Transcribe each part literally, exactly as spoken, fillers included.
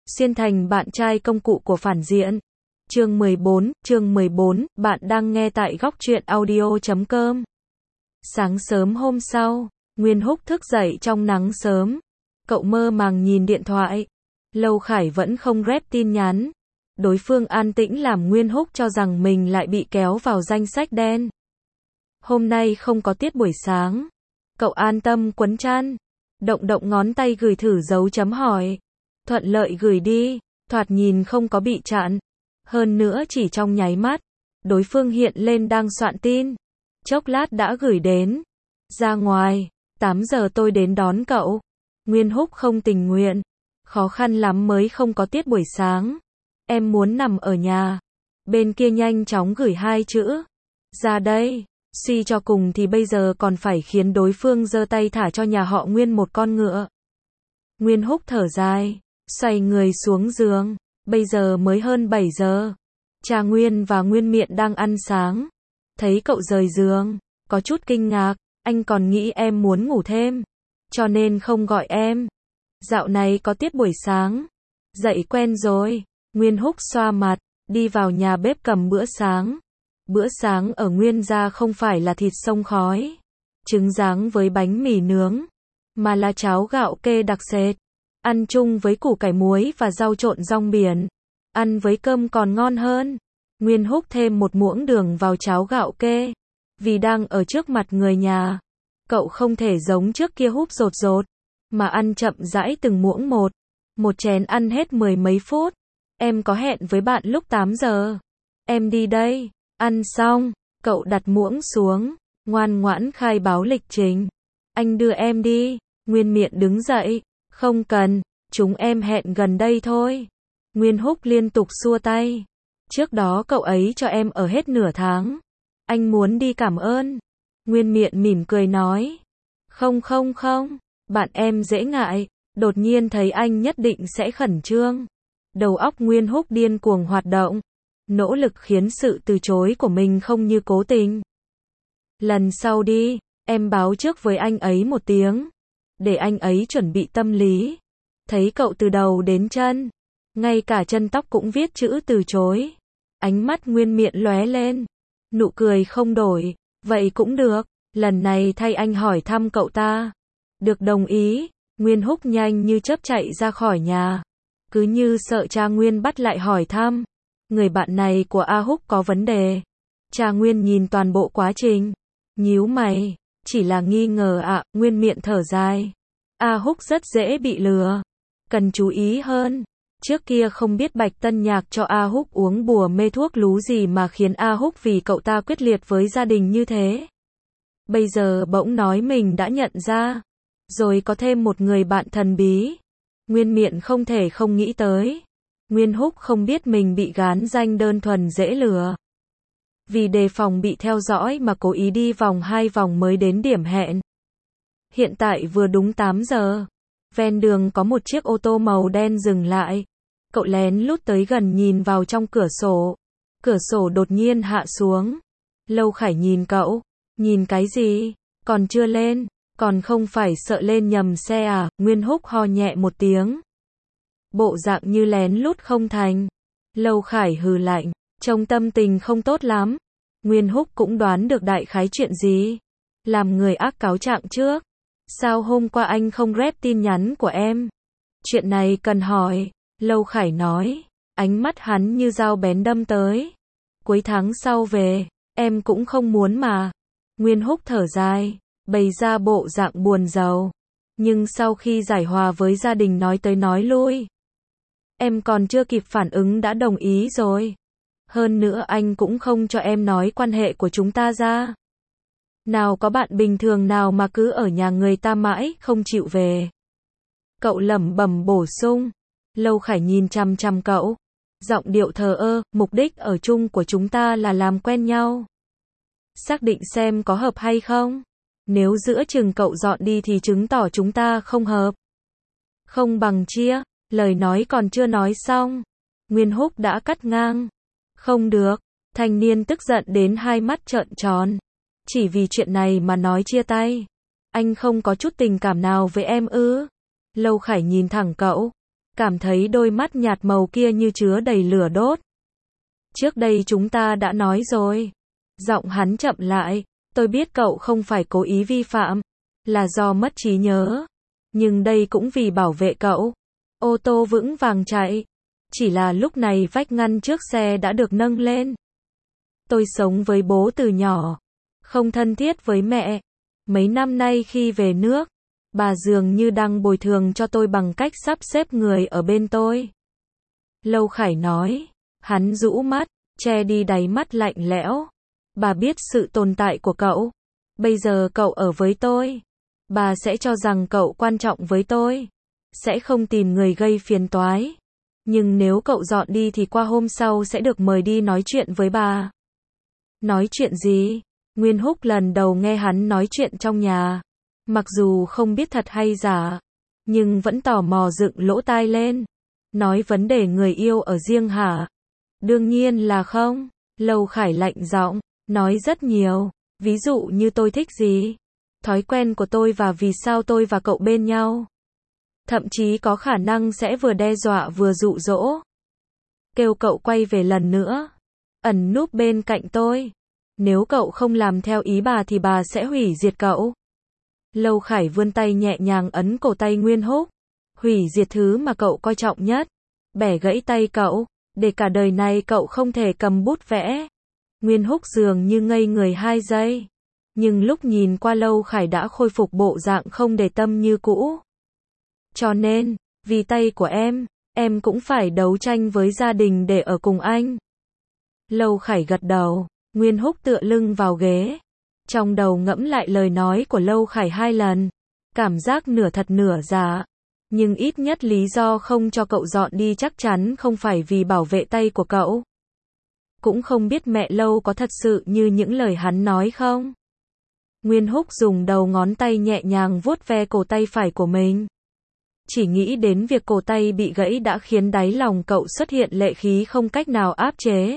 Xuyên thành bạn trai công cụ của phản diện. Chương mười bốn, chương mười bốn, bạn đang nghe tại góc truyện audio chấm com. Sáng sớm hôm sau, Nguyên Húc thức dậy trong nắng sớm. Cậu mơ màng nhìn điện thoại. Lâu Khải vẫn không rep tin nhắn. Đối phương an tĩnh làm Nguyên Húc cho rằng mình lại bị kéo vào danh sách đen. Hôm nay không có tiết buổi sáng. Cậu an tâm quấn chăn. Động động ngón tay gửi thử dấu chấm hỏi. Thuận lợi gửi đi, thoạt nhìn không có bị chặn. Hơn nữa chỉ trong nháy mắt, đối phương hiện lên đang soạn tin. Chốc lát đã gửi đến. Ra ngoài, tám giờ tôi đến đón cậu. Nguyên Húc không tình nguyện. Khó khăn lắm mới không có tiết buổi sáng. Em muốn nằm ở nhà. Bên kia nhanh chóng gửi hai chữ. Ra đây. Suy cho cùng thì bây giờ còn phải khiến đối phương giơ tay thả cho nhà họ Nguyên một con ngựa. Nguyên Húc thở dài, xoay người xuống giường. Bây giờ mới hơn bảy giờ. Cha Nguyên và Nguyên Miện đang ăn sáng. Thấy cậu rời giường, có chút kinh ngạc. Anh còn nghĩ em muốn ngủ thêm, cho nên không gọi em. Dạo này có tiết buổi sáng. Dậy quen rồi. Nguyên Húc xoa mặt, đi vào nhà bếp cầm bữa sáng. Bữa sáng ở Nguyên gia không phải là thịt xông khói, trứng rán với bánh mì nướng, mà là cháo gạo kê đặc sệt. Ăn chung với củ cải muối và rau trộn rong biển. Ăn với cơm còn ngon hơn. Nguyên Húc thêm một muỗng đường vào cháo gạo kê. Vì đang ở trước mặt người nhà, cậu không thể giống trước kia húp rột rột, mà ăn chậm rãi từng muỗng một. Một chén ăn hết mười mấy phút. Em có hẹn với bạn lúc tám giờ. Em đi đây. Ăn xong, cậu đặt muỗng xuống, ngoan ngoãn khai báo lịch trình. Anh đưa em đi. Nguyên Miện đứng dậy. Không cần, chúng em hẹn gần đây thôi. Nguyên Húc liên tục xua tay. Trước đó cậu ấy cho em ở hết nửa tháng. Anh muốn đi cảm ơn. Nguyên Miện mỉm cười nói. Không không không, bạn em dễ ngại. Đột nhiên thấy anh nhất định sẽ khẩn trương. Đầu óc Nguyên Húc điên cuồng hoạt động. Nỗ lực khiến sự từ chối của mình không như cố tình. Lần sau đi, em báo trước với anh ấy một tiếng. Để anh ấy chuẩn bị tâm lý. Thấy cậu từ đầu đến chân, ngay cả chân tóc cũng viết chữ từ chối. Ánh mắt Nguyên Miện lóe lên. Nụ cười không đổi. Vậy cũng được. Lần này thay anh hỏi thăm cậu ta. Được đồng ý. Nguyên Húc nhanh như chớp chạy ra khỏi nhà. Cứ như sợ cha Nguyên bắt lại hỏi thăm. Người bạn này của A Húc có vấn đề. Cha Nguyên nhìn toàn bộ quá trình. Nhíu mày. Chỉ là nghi ngờ ạ. À, Nguyên Miện thở dài. A Húc rất dễ bị lừa. Cần chú ý hơn. Trước kia không biết Bạch Tân Nhạc cho A Húc uống bùa mê thuốc lú gì mà khiến A Húc vì cậu ta quyết liệt với gia đình như thế. Bây giờ bỗng nói mình đã nhận ra. Rồi có thêm một người bạn thần bí. Nguyên Miện không thể không nghĩ tới. Nguyên Húc không biết mình bị gán danh đơn thuần dễ lừa. Vì đề phòng bị theo dõi mà cố ý đi vòng hai vòng mới đến điểm hẹn. Hiện tại vừa đúng tám giờ. Ven đường có một chiếc ô tô màu đen dừng lại. Cậu lén lút tới gần nhìn vào trong cửa sổ. Cửa sổ đột nhiên hạ xuống. Lâu Khải nhìn cậu. Nhìn cái gì? Còn chưa lên. Còn không phải sợ lên nhầm xe à? Nguyên Húc ho nhẹ một tiếng. Bộ dạng như lén lút không thành. Lâu Khải hừ lạnh. Trông tâm tình không tốt lắm. Nguyên Húc cũng đoán được đại khái chuyện gì. Làm người ác cáo trạng trước. Sao hôm qua anh không rep tin nhắn của em? Chuyện này cần hỏi. Lâu Khải nói. Ánh mắt hắn như dao bén đâm tới. Cuối tháng sau về. Em cũng không muốn mà. Nguyên Húc thở dài. Bày ra bộ dạng buồn rầu. Nhưng sau khi giải hòa với gia đình nói tới nói lui. Em còn chưa kịp phản ứng đã đồng ý rồi. Hơn nữa anh cũng không cho em nói quan hệ của chúng ta ra. Nào có bạn bình thường nào mà cứ ở nhà người ta mãi không chịu về. Cậu lẩm bẩm bổ sung. Lâu Khải nhìn chằm chằm cậu. Giọng điệu thờ ơ. Mục đích ở chung của chúng ta là làm quen nhau. Xác định xem có hợp hay không. Nếu giữa chừng cậu dọn đi thì chứng tỏ chúng ta không hợp. Không bằng chia. Lời nói còn chưa nói xong. Nguyên Húc đã cắt ngang. Không được. Thanh niên tức giận đến hai mắt trợn tròn. Chỉ vì chuyện này mà nói chia tay. Anh không có chút tình cảm nào với em ư? Lâu Khải nhìn thẳng cậu. cảm thấy đôi mắt nhạt màu kia như chứa đầy lửa đốt. Trước đây chúng ta đã nói rồi. Giọng hắn chậm lại, tôi biết cậu không phải cố ý vi phạm, là do mất trí nhớ. Nhưng đây cũng vì bảo vệ cậu. Ô tô vững vàng chạy. Chỉ là lúc này vách ngăn trước xe đã được nâng lên. Tôi sống với bố từ nhỏ, không thân thiết với mẹ. Mấy năm nay khi về nước, bà dường như đang bồi thường cho tôi bằng cách sắp xếp người ở bên tôi. Lâu Khải nói, hắn rũ mắt, che đi đáy mắt lạnh lẽo. Bà biết sự tồn tại của cậu. Bây giờ cậu ở với tôi. Bà sẽ cho rằng cậu quan trọng với tôi. Sẽ không tìm người gây phiền toái. Nhưng nếu cậu dọn đi thì qua hôm sau sẽ được mời đi nói chuyện với bà. Nói chuyện gì? Nguyên Húc lần đầu nghe hắn nói chuyện trong nhà. Mặc dù không biết thật hay giả, nhưng vẫn tò mò dựng lỗ tai lên. Nói vấn đề người yêu ở riêng hả? Đương nhiên là không. Lâu Khải lạnh giọng, nói rất nhiều. Ví dụ như tôi thích gì? Thói quen của tôi và vì sao tôi và cậu bên nhau. Thậm chí có khả năng sẽ vừa đe dọa vừa dụ dỗ. Kêu cậu quay về lần nữa. Ẩn núp bên cạnh tôi. Nếu cậu không làm theo ý bà thì bà sẽ hủy diệt cậu. Lâu Khải vươn tay nhẹ nhàng ấn cổ tay Nguyên Húc. Hủy diệt thứ mà cậu coi trọng nhất. Bẻ gãy tay cậu. Để cả đời này cậu không thể cầm bút vẽ. Nguyên Húc dường như ngây người hai giây. Nhưng lúc nhìn qua Lâu Khải đã khôi phục bộ dạng không để tâm như cũ. Cho nên, vì tay của em, em cũng phải đấu tranh với gia đình để ở cùng anh. Lâu Khải gật đầu, Nguyên Húc tựa lưng vào ghế. Trong đầu ngẫm lại lời nói của Lâu Khải hai lần. Cảm giác nửa thật nửa giả. Nhưng ít nhất lý do không cho cậu dọn đi chắc chắn không phải vì bảo vệ tay của cậu. Cũng không biết mẹ Lâu có thật sự như những lời hắn nói không? Nguyên Húc dùng đầu ngón tay nhẹ nhàng vuốt ve cổ tay phải của mình. Chỉ nghĩ đến việc cổ tay bị gãy đã khiến đáy lòng cậu xuất hiện lệ khí không cách nào áp chế.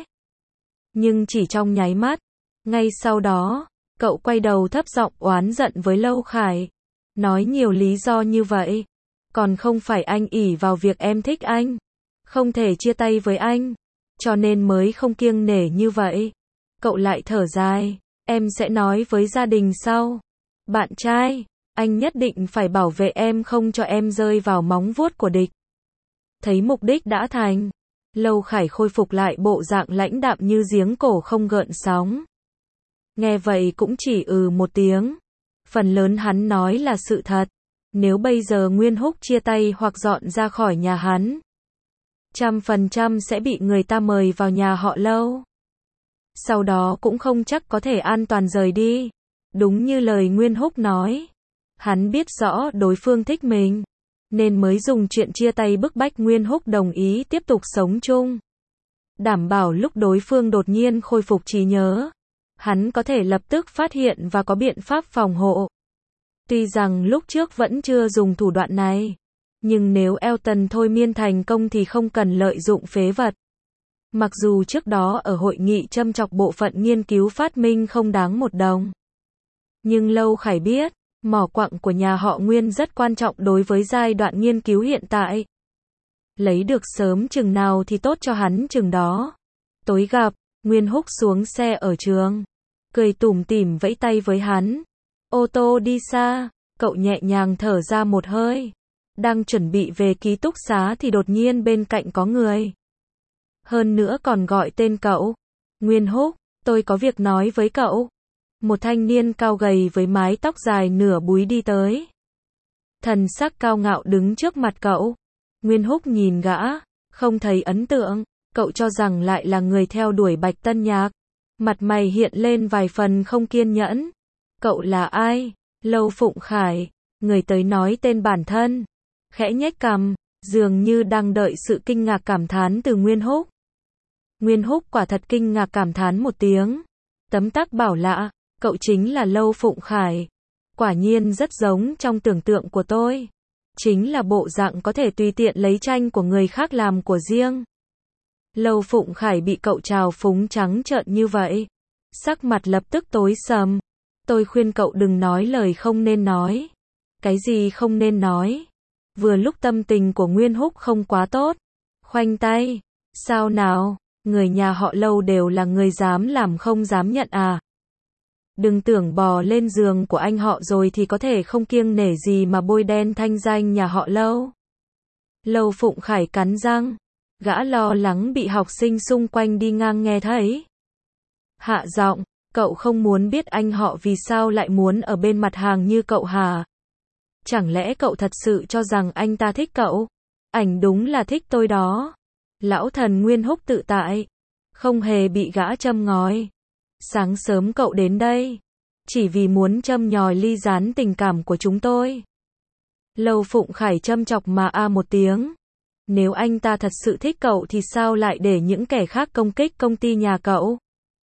Nhưng chỉ trong nháy mắt, ngay sau đó, cậu quay đầu thấp giọng oán giận với Lâu Khải. Nói nhiều lý do như vậy. Còn không phải anh ỷ vào việc em thích anh. Không thể chia tay với anh. Cho nên mới không kiêng nể như vậy. Cậu lại thở dài. Em sẽ nói với gia đình sau. Bạn trai, anh nhất định phải bảo vệ em không cho em rơi vào móng vuốt của địch. Thấy mục đích đã thành. Lâu Khải khôi phục lại bộ dạng lãnh đạm như giếng cổ không gợn sóng. Nghe vậy cũng chỉ ừ một tiếng. Phần lớn hắn nói là sự thật. Nếu bây giờ Nguyên Húc chia tay hoặc dọn ra khỏi nhà hắn, trăm phần trăm sẽ bị người ta mời vào nhà họ Lâu. Sau đó cũng không chắc có thể an toàn rời đi. Đúng như lời Nguyên Húc nói. Hắn biết rõ đối phương thích mình, nên mới dùng chuyện chia tay bức bách Nguyên Húc đồng ý tiếp tục sống chung. Đảm bảo lúc đối phương đột nhiên khôi phục trí nhớ, hắn có thể lập tức phát hiện và có biện pháp phòng hộ. Tuy rằng lúc trước vẫn chưa dùng thủ đoạn này, nhưng nếu Elton thôi miên thành công thì không cần lợi dụng phế vật. Mặc dù trước đó ở hội nghị châm chọc bộ phận nghiên cứu phát minh không đáng một đồng. Nhưng Lâu Khải biết, mỏ quặng của nhà họ Nguyên rất quan trọng đối với giai đoạn nghiên cứu hiện tại. Lấy được sớm chừng nào thì tốt cho hắn chừng đó. Tối gặp, Nguyên Húc xuống xe ở trường. Cười tủm tỉm vẫy tay với hắn. Ô tô đi xa, cậu nhẹ nhàng thở ra một hơi. Đang chuẩn bị về ký túc xá thì đột nhiên bên cạnh có người. Hơn nữa còn gọi tên cậu. Nguyên Húc, tôi có việc nói với cậu. Một thanh niên cao gầy với mái tóc dài nửa búi đi tới. Thần sắc cao ngạo đứng trước mặt cậu. Nguyên Húc nhìn gã, không thấy ấn tượng. Cậu cho rằng lại là người theo đuổi Bạch Tân Nhạc. Mặt mày hiện lên vài phần không kiên nhẫn. Cậu là ai? Lâu Phụng Khải. Người tới nói tên bản thân. Khẽ nhếch cằm, dường như đang đợi sự kinh ngạc cảm thán từ Nguyên Húc. Nguyên Húc quả thật kinh ngạc cảm thán một tiếng. Tấm tắc bảo lạ, cậu chính là Lâu Phụng Khải. Quả nhiên rất giống trong tưởng tượng của tôi. Chính là bộ dạng có thể tùy tiện lấy tranh của người khác làm của riêng. Lâu Phụng Khải bị cậu trào phúng trắng trợn như vậy. Sắc mặt lập tức tối sầm. Tôi khuyên cậu đừng nói lời không nên nói. Cái gì không nên nói? Vừa lúc tâm tình của Nguyên Húc không quá tốt. Khoanh tay. Sao nào, người nhà họ Lâu đều là người dám làm không dám nhận à. Đừng tưởng bò lên giường của anh họ rồi thì có thể không kiêng nể gì mà bôi đen thanh danh nhà họ Lâu. Lâu Phụng Khải cắn răng. Gã lo lắng bị học sinh xung quanh đi ngang nghe thấy. Hạ giọng, cậu không muốn biết anh họ vì sao lại muốn ở bên mặt hàng như cậu hả? Chẳng lẽ cậu thật sự cho rằng anh ta thích cậu? Ảnh đúng là thích tôi đó. Lão thần Nguyên Húc tự tại. Không hề bị gã châm ngòi. Sáng sớm cậu đến đây. Chỉ vì muốn châm nhòi ly gián tình cảm của chúng tôi. Lâu Phụng Khải châm chọc mà a một tiếng. Nếu anh ta thật sự thích cậu thì sao lại để những kẻ khác công kích công ty nhà cậu?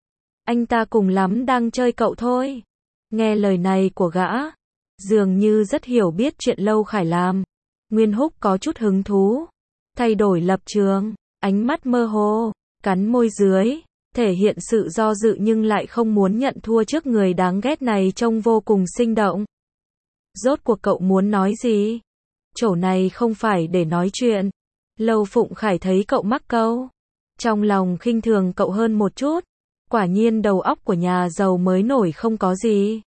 Anh ta cùng lắm đang chơi cậu thôi. Nghe lời này của gã, dường như rất hiểu biết chuyện Lâu Khải làm. Nguyên Húc có chút hứng thú. Thay đổi lập trường, ánh mắt mơ hồ, cắn môi dưới, thể hiện sự do dự nhưng lại không muốn nhận thua trước người đáng ghét này trông vô cùng sinh động. Rốt cuộc cậu muốn nói gì? Chỗ này không phải để nói chuyện. Lâu Phụng Khải thấy cậu mắc câu. Trong lòng khinh thường cậu hơn một chút. Quả nhiên đầu óc của nhà giàu mới nổi không có gì.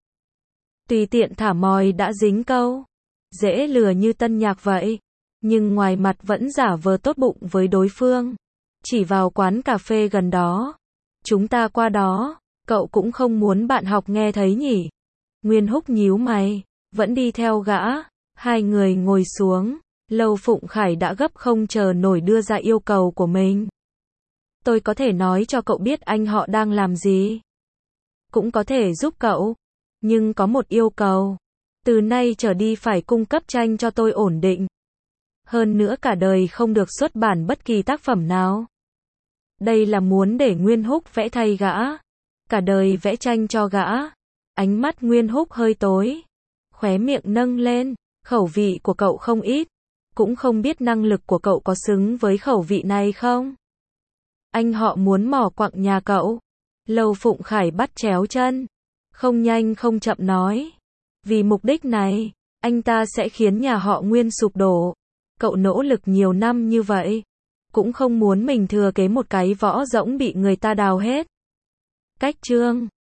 Tùy tiện thả mòi đã dính câu. Dễ lừa như tân nhạc vậy. Nhưng ngoài mặt vẫn giả vờ tốt bụng với đối phương. Chỉ vào quán cà phê gần đó. Chúng ta qua đó. Cậu cũng không muốn bạn học nghe thấy nhỉ? Nguyên Húc nhíu mày. Vẫn đi theo gã. Hai người ngồi xuống. Lâu Phụng Khải đã gấp không chờ nổi đưa ra yêu cầu của mình. Tôi có thể nói cho cậu biết anh họ đang làm gì. Cũng có thể giúp cậu. Nhưng có một yêu cầu. Từ nay trở đi phải cung cấp tranh cho tôi ổn định. Hơn nữa cả đời không được xuất bản bất kỳ tác phẩm nào. Đây là muốn để Nguyên Húc vẽ thay gã. Cả đời vẽ tranh cho gã. Ánh mắt Nguyên Húc hơi tối. Khóe miệng nâng lên. Khẩu vị của cậu không ít. Cũng không biết năng lực của cậu có xứng với khẩu vị này không? Anh họ muốn mò quặng nhà cậu. Lâu Phụng Khải bắt chéo chân. Không nhanh không chậm nói. Vì mục đích này, anh ta sẽ khiến nhà họ Nguyên sụp đổ. Cậu nỗ lực nhiều năm như vậy. Cũng không muốn mình thừa kế một cái võ rỗng bị người ta đào hết. Cách chương